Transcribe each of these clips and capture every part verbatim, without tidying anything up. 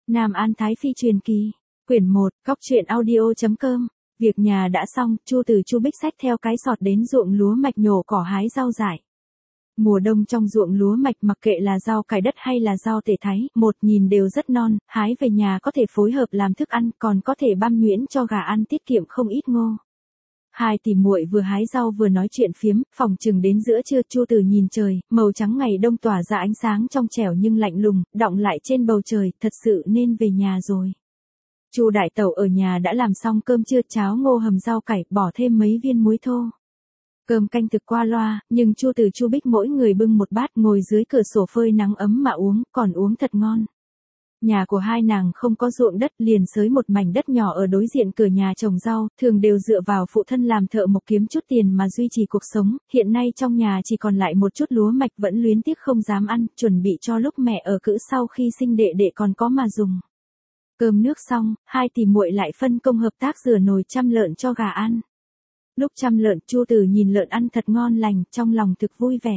Nam An Thái Phi truyền kỳ, quyển một, góc truyện audio chấm com. Việc nhà đã xong, Chu Từ Chu Bích xách theo cái sọt đến ruộng lúa mạch nhổ cỏ hái rau dại. Mùa đông trong ruộng lúa mạch mặc kệ là rau cải đất hay là rau tể thái, một nhìn đều rất non, hái về nhà có thể phối hợp làm thức ăn, còn có thể băm nhuyễn cho gà ăn tiết kiệm không ít ngô. Hai tỷ muội vừa hái rau vừa nói chuyện phiếm, phòng chừng đến giữa trưa. Chu Từ nhìn trời, màu trắng ngày đông tỏa ra ánh sáng trong trẻo nhưng lạnh lùng, đọng lại trên bầu trời, thật sự nên về nhà rồi. Chu đại tẩu ở nhà đã làm xong cơm trưa, cháo ngô hầm rau cải, bỏ thêm mấy viên muối thô. Cơm canh thực qua loa, nhưng Chu Từ Chu Bích mỗi người bưng một bát ngồi dưới cửa sổ phơi nắng ấm mà uống, còn uống thật ngon. Nhà của hai nàng không có ruộng đất, liền xới một mảnh đất nhỏ ở đối diện cửa nhà trồng rau, thường đều dựa vào phụ thân làm thợ mộc kiếm chút tiền mà duy trì cuộc sống. Hiện nay trong nhà chỉ còn lại một chút lúa mạch, vẫn luyến tiếc không dám ăn, chuẩn bị cho lúc mẹ ở cữ sau khi sinh đệ đệ còn có mà dùng. Cơm nước xong, hai tỷ muội lại phân công hợp tác rửa nồi chăm lợn cho gà ăn. Lúc chăm lợn, Chu Từ nhìn lợn ăn thật ngon lành, trong lòng thực vui vẻ.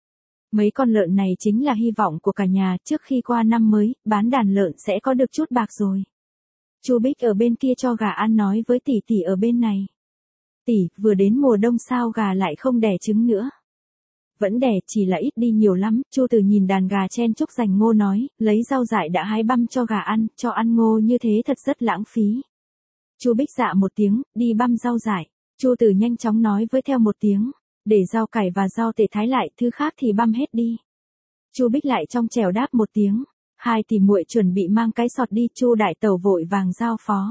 Mấy con lợn này chính là hy vọng của cả nhà, trước khi qua năm mới, bán đàn lợn sẽ có được chút bạc rồi. Chu Bích ở bên kia cho gà ăn nói với tỷ tỷ ở bên này. Tỷ, vừa đến mùa đông sao gà lại không đẻ trứng nữa? Vẫn đẻ, chỉ là ít đi nhiều lắm. Chu Từ nhìn đàn gà chen chúc giành ngô nói, lấy rau dại đã hái băm cho gà ăn, cho ăn ngô như thế thật rất lãng phí. Chu Bích dạ một tiếng, đi băm rau dại. Chu Từ nhanh chóng nói với theo một tiếng, để rau cải và rau tể thái lại, thứ khác thì băm hết đi. Chu Bích lại trong trẻo đáp một tiếng. Hai tỷ muội chuẩn bị mang cái sọt đi. Chu đại tẩu vội vàng giao phó,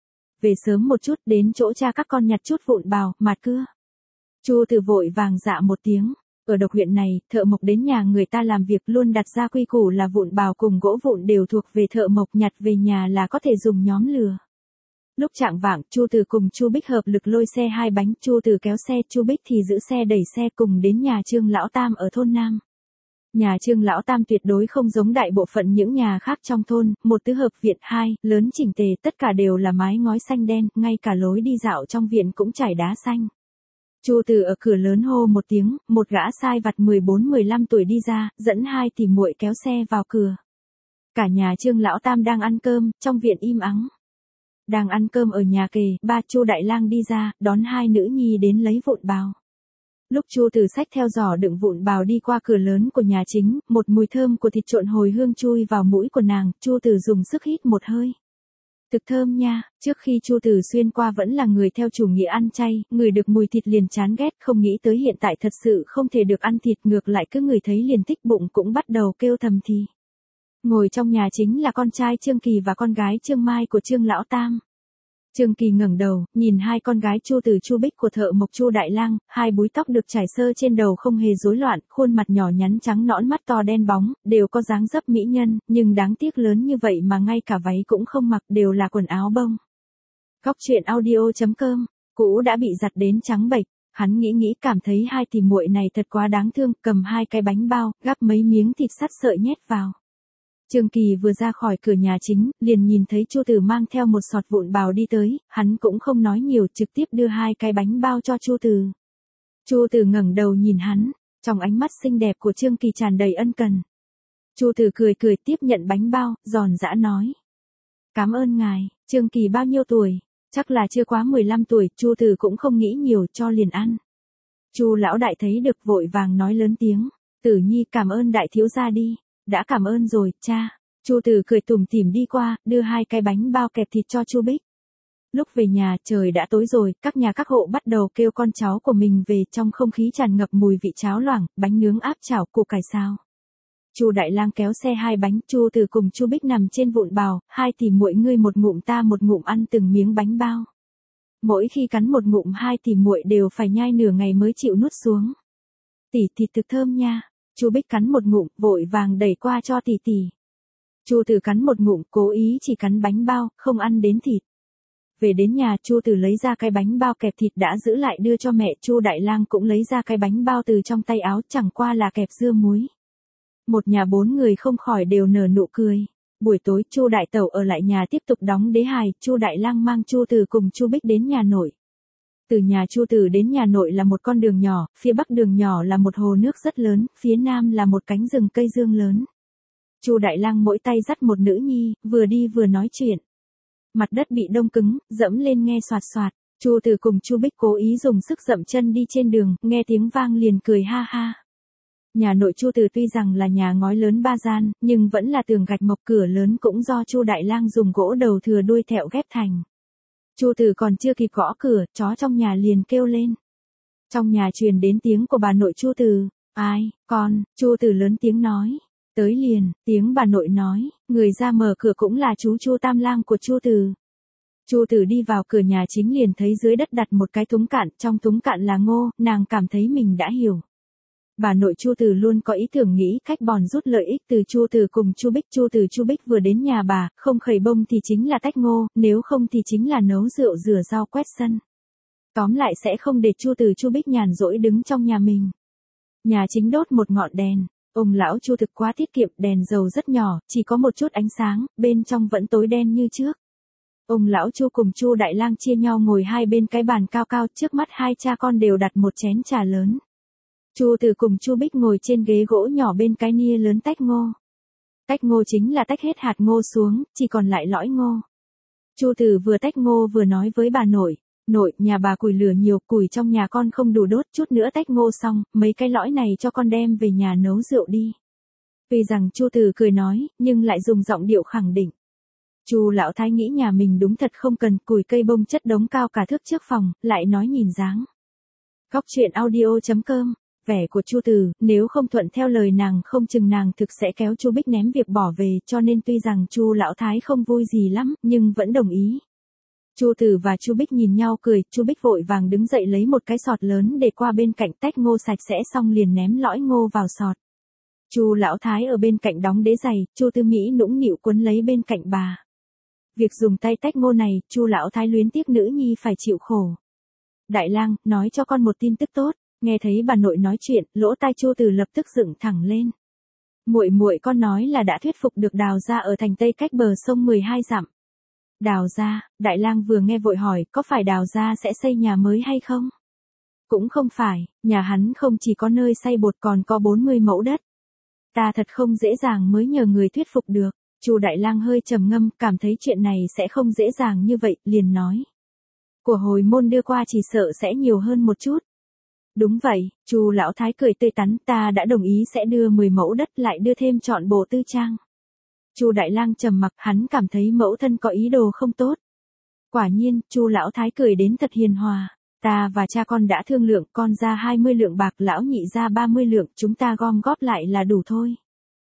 về sớm một chút, đến chỗ cha các con nhặt chút vụn bào, mạt cưa. Chu Từ vội vàng dạ một tiếng. Ở Độc huyện này, thợ mộc đến nhà người ta làm việc luôn đặt ra quy củ là vụn bào cùng gỗ vụn đều thuộc về thợ mộc, nhặt về nhà là có thể dùng nhóm lừa. Lúc chạng vạng, Chu Từ cùng Chu Bích hợp lực lôi xe hai bánh, Chu Từ kéo xe, Chu Bích thì giữ xe đẩy xe cùng đến nhà Trương Lão Tam ở thôn Nam. Nhà Trương Lão Tam tuyệt đối không giống đại bộ phận những nhà khác trong thôn, một tứ hợp viện, hai, lớn chỉnh tề, tất cả đều là mái ngói xanh đen, ngay cả lối đi dạo trong viện cũng trải đá xanh. Chu Từ ở cửa lớn hô một tiếng, một gã sai vặt mười bốn mười lăm tuổi đi ra, dẫn hai tỷ muội kéo xe vào cửa. Cả nhà Trương Lão Tam đang ăn cơm, trong viện im ắng. Đang ăn cơm ở nhà kề, ba Chu Đại Lang đi ra, đón hai nữ nhi đến lấy vụn bào. Lúc Chu Từ xách theo giỏ đựng vụn bào đi qua cửa lớn của nhà chính, một mùi thơm của thịt trộn hồi hương chui vào mũi của nàng, Chu Từ dùng sức hít một hơi. Thực thơm nha. Trước khi Chu Từ xuyên qua vẫn là người theo chủ nghĩa ăn chay, người được mùi thịt liền chán ghét, không nghĩ tới hiện tại thật sự không thể được ăn thịt, ngược lại cứ người thấy liền thích, bụng cũng bắt đầu kêu thầm thì. Ngồi trong nhà chính là con trai Trương Kỳ và con gái Trương Mai của Trương Lão Tam. Trương Kỳ ngẩng đầu, nhìn hai con gái Chu Từ Chu Bích của thợ mộc Chu Đại Lang, hai búi tóc được trải sơ trên đầu không hề rối loạn, khuôn mặt nhỏ nhắn trắng nõn, mắt to đen bóng, đều có dáng dấp mỹ nhân, nhưng đáng tiếc lớn như vậy mà ngay cả váy cũng không mặc, đều là quần áo bông. Góc truyện audio chấm com, cũ đã bị giặt đến trắng bệch, hắn nghĩ nghĩ cảm thấy hai tỷ muội này thật quá đáng thương, cầm hai cái bánh bao, gắp mấy miếng thịt sắt sợi nhét vào. Trương Kỳ vừa ra khỏi cửa nhà chính, liền nhìn thấy Chu Từ mang theo một sọt vụn bào đi tới, hắn cũng không nói nhiều, trực tiếp đưa hai cái bánh bao cho Chu Từ. Chu Từ ngẩng đầu nhìn hắn, trong ánh mắt xinh đẹp của Trương Kỳ tràn đầy ân cần. Chu Từ cười cười tiếp nhận bánh bao, giòn giã nói: "Cảm ơn ngài." Trương Kỳ bao nhiêu tuổi? Chắc là chưa quá mười lăm tuổi, Chu Từ cũng không nghĩ nhiều, cho liền ăn. Chu lão đại thấy được vội vàng nói lớn tiếng: "Tử Nhi, cảm ơn đại thiếu gia đi." "Đã cảm ơn rồi, cha." Chu Từ cười tủm tỉm đi qua, đưa hai cái bánh bao kẹp thịt cho Chu Bích. Lúc về nhà, trời đã tối rồi, các nhà các hộ bắt đầu kêu con cháu của mình về, trong không khí tràn ngập mùi vị cháo loảng, bánh nướng áp chảo, củ cải xào. Chu Đại Lang kéo xe hai bánh, Chu Từ cùng Chu Bích nằm trên vụn bào, hai tỷ muội ngươi một ngụm ta một ngụm ăn từng miếng bánh bao. Mỗi khi cắn một ngụm hai tỷ muội đều phải nhai nửa ngày mới chịu nuốt xuống. "Tỷ, thịt thực thơm nha." Chu Bích cắn một ngụm, vội vàng đẩy qua cho tỷ tỷ. Chu Từ cắn một ngụm, cố ý chỉ cắn bánh bao, không ăn đến thịt. Về đến nhà, Chu Từ lấy ra cái bánh bao kẹp thịt đã giữ lại đưa cho mẹ, Chu Đại Lang cũng lấy ra cái bánh bao từ trong tay áo, chẳng qua là kẹp dưa muối. Một nhà bốn người không khỏi đều nở nụ cười. Buổi tối, Chu đại tẩu ở lại nhà tiếp tục đóng đế hài, Chu Đại Lang mang Chu Từ cùng Chu Bích đến nhà nội. Từ nhà Chu Từ đến nhà nội là một con đường nhỏ, phía bắc đường nhỏ là một hồ nước rất lớn, phía nam là một cánh rừng cây dương lớn. Chu Đại Lang mỗi tay dắt một nữ nhi, vừa đi vừa nói chuyện. Mặt đất bị đông cứng, dẫm lên nghe xoạt xoạt. Chu Từ cùng Chu Bích cố ý dùng sức dậm chân đi trên đường, nghe tiếng vang liền cười ha ha. Nhà nội Chu Từ tuy rằng là nhà ngói lớn ba gian, nhưng vẫn là tường gạch mộc, cửa lớn cũng do Chu Đại Lang dùng gỗ đầu thừa đuôi thẹo ghép thành. Chu Từ còn chưa kịp gõ cửa, chó trong nhà liền kêu lên. Trong nhà truyền đến tiếng của bà nội Chu Từ. Ai, con, Chu Từ lớn tiếng nói. Tới liền, tiếng bà nội nói, người ra mở cửa cũng là chú Chu Tam Lang của Chu Từ. Chu Từ đi vào cửa nhà chính liền thấy dưới đất đặt một cái thúng cạn, trong thúng cạn là ngô, nàng cảm thấy mình đã hiểu. Bà nội Chu Từ luôn có ý tưởng nghĩ cách bòn rút lợi ích từ Chu Từ cùng Chu Bích. Chu Từ Chu Bích vừa đến nhà bà, không khẩy bông thì chính là tách ngô, nếu không thì chính là nấu rượu rửa rau quét sân. Tóm lại sẽ không để Chu Từ Chu Bích nhàn rỗi đứng trong nhà mình. Nhà chính đốt một ngọn đèn. Ông lão Chu thực quá tiết kiệm, đèn dầu rất nhỏ, chỉ có một chút ánh sáng, bên trong vẫn tối đen như trước. Ông lão Chu cùng Chu Đại Lang chia nhau ngồi hai bên cái bàn cao cao, trước mắt hai cha con đều đặt một chén trà lớn. Chu Từ cùng Chu Bích ngồi trên ghế gỗ nhỏ bên cái nia lớn tách ngô. Tách ngô chính là tách hết hạt ngô xuống, chỉ còn lại lõi ngô. Chu Từ vừa tách ngô vừa nói với bà nội, nội, nhà bà củi lửa nhiều, củi trong nhà con không đủ đốt, chút nữa tách ngô xong, mấy cái lõi này cho con đem về nhà nấu rượu đi. Tuy rằng Chu Từ cười nói, nhưng lại dùng giọng điệu khẳng định. Chu lão thái nghĩ nhà mình đúng thật không cần, củi cây bông chất đống cao cả thước trước phòng, lại nói nhìn dáng. Góc truyện audio chấm com. Vẻ của Chu Từ, nếu không thuận theo lời nàng không chừng nàng thực sẽ kéo Chu Bích ném việc bỏ về, cho nên tuy rằng Chu lão thái không vui gì lắm, nhưng vẫn đồng ý. Chu Từ và Chu Bích nhìn nhau cười, Chu Bích vội vàng đứng dậy lấy một cái sọt lớn để qua bên cạnh tách ngô sạch sẽ xong liền ném lõi ngô vào sọt. Chu lão thái ở bên cạnh đóng đế giày, Chu Tư Mỹ nũng nịu quấn lấy bên cạnh bà. Việc dùng tay tách ngô này, Chu lão thái luyến tiếc nữ nhi phải chịu khổ. Đại Lang, nói cho con một tin tức tốt. Nghe thấy bà nội nói chuyện, lỗ tai Chu Từ lập tức dựng thẳng lên. Muội muội con nói là đã thuyết phục được Đào gia ở thành Tây cách bờ sông mười hai dặm. Đào gia, Đại Lang vừa nghe vội hỏi, có phải Đào gia sẽ xây nhà mới hay không? Cũng không phải, nhà hắn không chỉ có nơi xây bột còn có bốn mươi mẫu đất. Ta thật không dễ dàng mới nhờ người thuyết phục được. Chu Đại Lang hơi trầm ngâm, cảm thấy chuyện này sẽ không dễ dàng như vậy, liền nói. Của hồi môn đưa qua chỉ sợ sẽ nhiều hơn một chút. Đúng vậy, Chu lão thái cười tươi tắn, ta đã đồng ý sẽ đưa mười mẫu đất lại đưa thêm trọn bộ tư trang. Chu Đại Lang trầm mặc, hắn cảm thấy mẫu thân có ý đồ không tốt. Quả nhiên, Chu lão thái cười đến thật hiền hòa, ta và cha con đã thương lượng, con ra hai mươi lượng bạc, lão nhị ra ba mươi lượng, chúng ta gom góp lại là đủ thôi.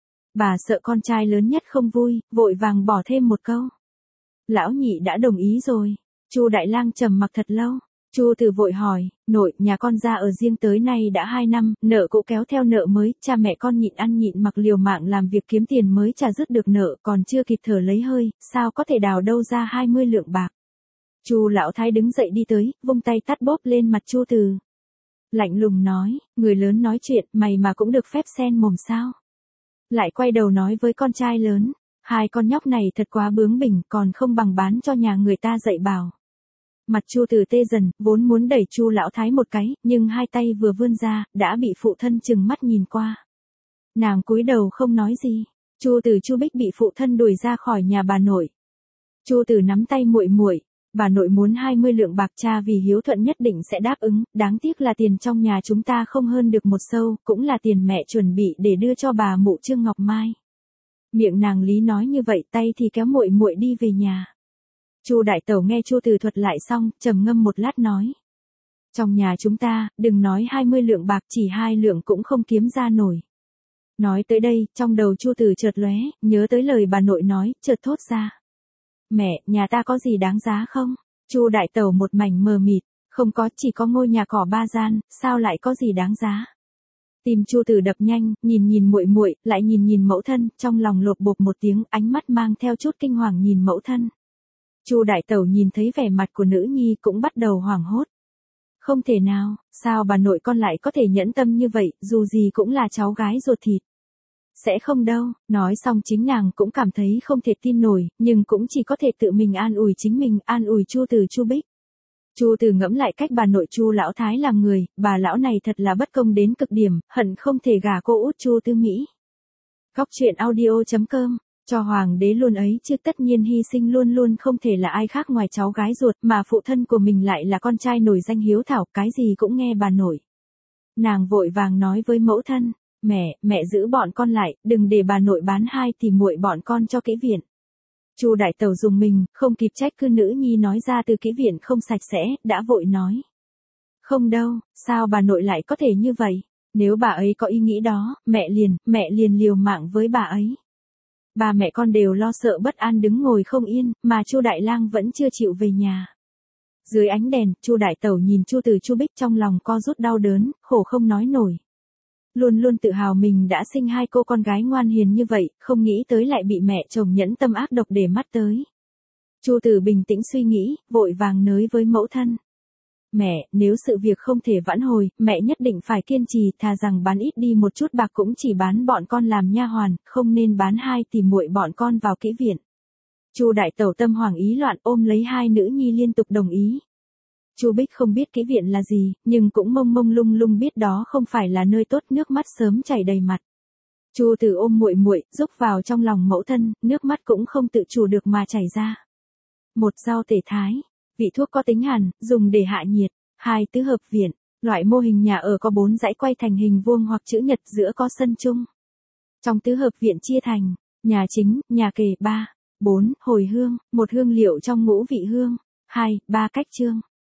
Bà sợ con trai lớn nhất không vui, vội vàng bỏ thêm một câu. Lão nhị đã đồng ý rồi. Chu Đại Lang trầm mặc thật lâu. Chu Từ vội hỏi, nội, nhà con ra ở riêng tới nay đã hai năm, nợ cũ kéo theo nợ mới, cha mẹ con nhịn ăn nhịn mặc liều mạng làm việc kiếm tiền mới trả dứt được nợ, còn chưa kịp thở lấy hơi, sao có thể đào đâu ra hai mươi lượng bạc. Chu lão thái đứng dậy đi tới, vung tay tát bóp lên mặt Chu Từ. Lạnh lùng nói, người lớn nói chuyện, mày mà cũng được phép xen mồm sao? Lại quay đầu nói với con trai lớn, hai con nhóc này thật quá bướng bỉnh, còn không bằng bán cho nhà người ta dạy bảo. Mặt Chu Từ tê dần, vốn muốn đẩy Chu lão thái một cái, nhưng hai tay vừa vươn ra, đã bị phụ thân trừng mắt nhìn qua. Nàng cúi đầu không nói gì. Chu Từ Chu Bích bị phụ thân đuổi ra khỏi nhà bà nội. Chu Từ nắm tay muội muội, bà nội muốn hai mươi lượng bạc, cha vì hiếu thuận nhất định sẽ đáp ứng, đáng tiếc là tiền trong nhà chúng ta không hơn được một xu, cũng là tiền mẹ chuẩn bị để đưa cho bà mụ Trương Ngọc Mai. Miệng nàng lý nói như vậy, tay thì kéo muội muội đi về nhà. Chu đại tẩu nghe Chu Từ thuật lại xong, trầm ngâm một lát nói. Trong nhà chúng ta, đừng nói hai mươi lượng bạc, chỉ hai lượng cũng không kiếm ra nổi. Nói tới đây, trong đầu Chu Từ chợt lóe, nhớ tới lời bà nội nói, chợt thốt ra. Mẹ, nhà ta có gì đáng giá không? Chu đại tẩu một mảnh mờ mịt, không có, chỉ có ngôi nhà cỏ ba gian, sao lại có gì đáng giá? Tim Chu Từ đập nhanh, nhìn nhìn muội muội, lại nhìn nhìn mẫu thân, trong lòng lột bột một tiếng, ánh mắt mang theo chút kinh hoàng nhìn mẫu thân. Chu đại tẩu nhìn thấy vẻ mặt của nữ nhi cũng bắt đầu hoảng hốt. Không thể nào, sao bà nội con lại có thể nhẫn tâm như vậy, dù gì cũng là cháu gái ruột thịt. Sẽ không đâu, nói xong chính nàng cũng cảm thấy không thể tin nổi, nhưng cũng chỉ có thể tự mình an ủi chính mình, an ủi Chu Từ Chu Bích. Chu Từ ngẫm lại cách bà nội Chu lão thái làm người, bà lão này thật là bất công đến cực điểm, hận không thể gả cô út Chu Tư Mỹ. Cóc truyện audio chấm com, cho hoàng đế luôn ấy chứ tất nhiên hy sinh luôn luôn không thể là ai khác ngoài cháu gái ruột mà phụ thân của mình lại là con trai nổi danh hiếu thảo, cái gì cũng nghe bà nội. Nàng vội vàng nói với mẫu thân, mẹ, mẹ giữ bọn con lại, đừng để bà nội bán hai thì muội bọn con cho kỹ viện. Chu đại tẩu dùng mình, không kịp trách cứ nữ nhi nói ra từ kỹ viện không sạch sẽ, đã vội nói. Không đâu, sao bà nội lại có thể như vậy? Nếu bà ấy có ý nghĩ đó, mẹ liền, mẹ liền liều mạng với bà ấy. Ba mẹ con đều lo sợ bất an đứng ngồi không yên, mà Chu đại lang vẫn chưa chịu về nhà. Dưới ánh đèn, Chu đại tẩu nhìn Chu Từ Chu Bích trong lòng co rút đau đớn, khổ không nói nổi. Luôn luôn tự hào mình đã sinh hai cô con gái ngoan hiền như vậy, không nghĩ tới lại bị mẹ chồng nhẫn tâm ác độc để mắt tới. Chu Từ bình tĩnh suy nghĩ, vội vàng nới với mẫu thân. Mẹ, nếu sự việc không thể vãn hồi, mẹ nhất định phải kiên trì, thà rằng bán ít đi một chút bạc cũng chỉ bán bọn con làm nha hoàn, không nên bán hai tìm muội bọn con vào kỹ viện. Chu đại tẩu tâm hoảng ý loạn ôm lấy hai nữ nhi liên tục đồng ý. Chu Bích không biết kỹ viện là gì, nhưng cũng mông mông lung lung biết đó không phải là nơi tốt, nước mắt sớm chảy đầy mặt. Chu Từ ôm muội muội, rúc vào trong lòng mẫu thân, nước mắt cũng không tự chủ được mà chảy ra. Một rau tể thái, vị thuốc có tính hàn, dùng để hạ nhiệt. Hai tứ hợp viện, loại mô hình nhà ở có bốn dãy quay thành hình vuông hoặc chữ nhật, giữa có sân chung. Trong tứ hợp viện chia thành nhà chính, nhà kề, ba, bốn hồi hương, một hương liệu trong ngũ vị hương, hai, ba cách chương.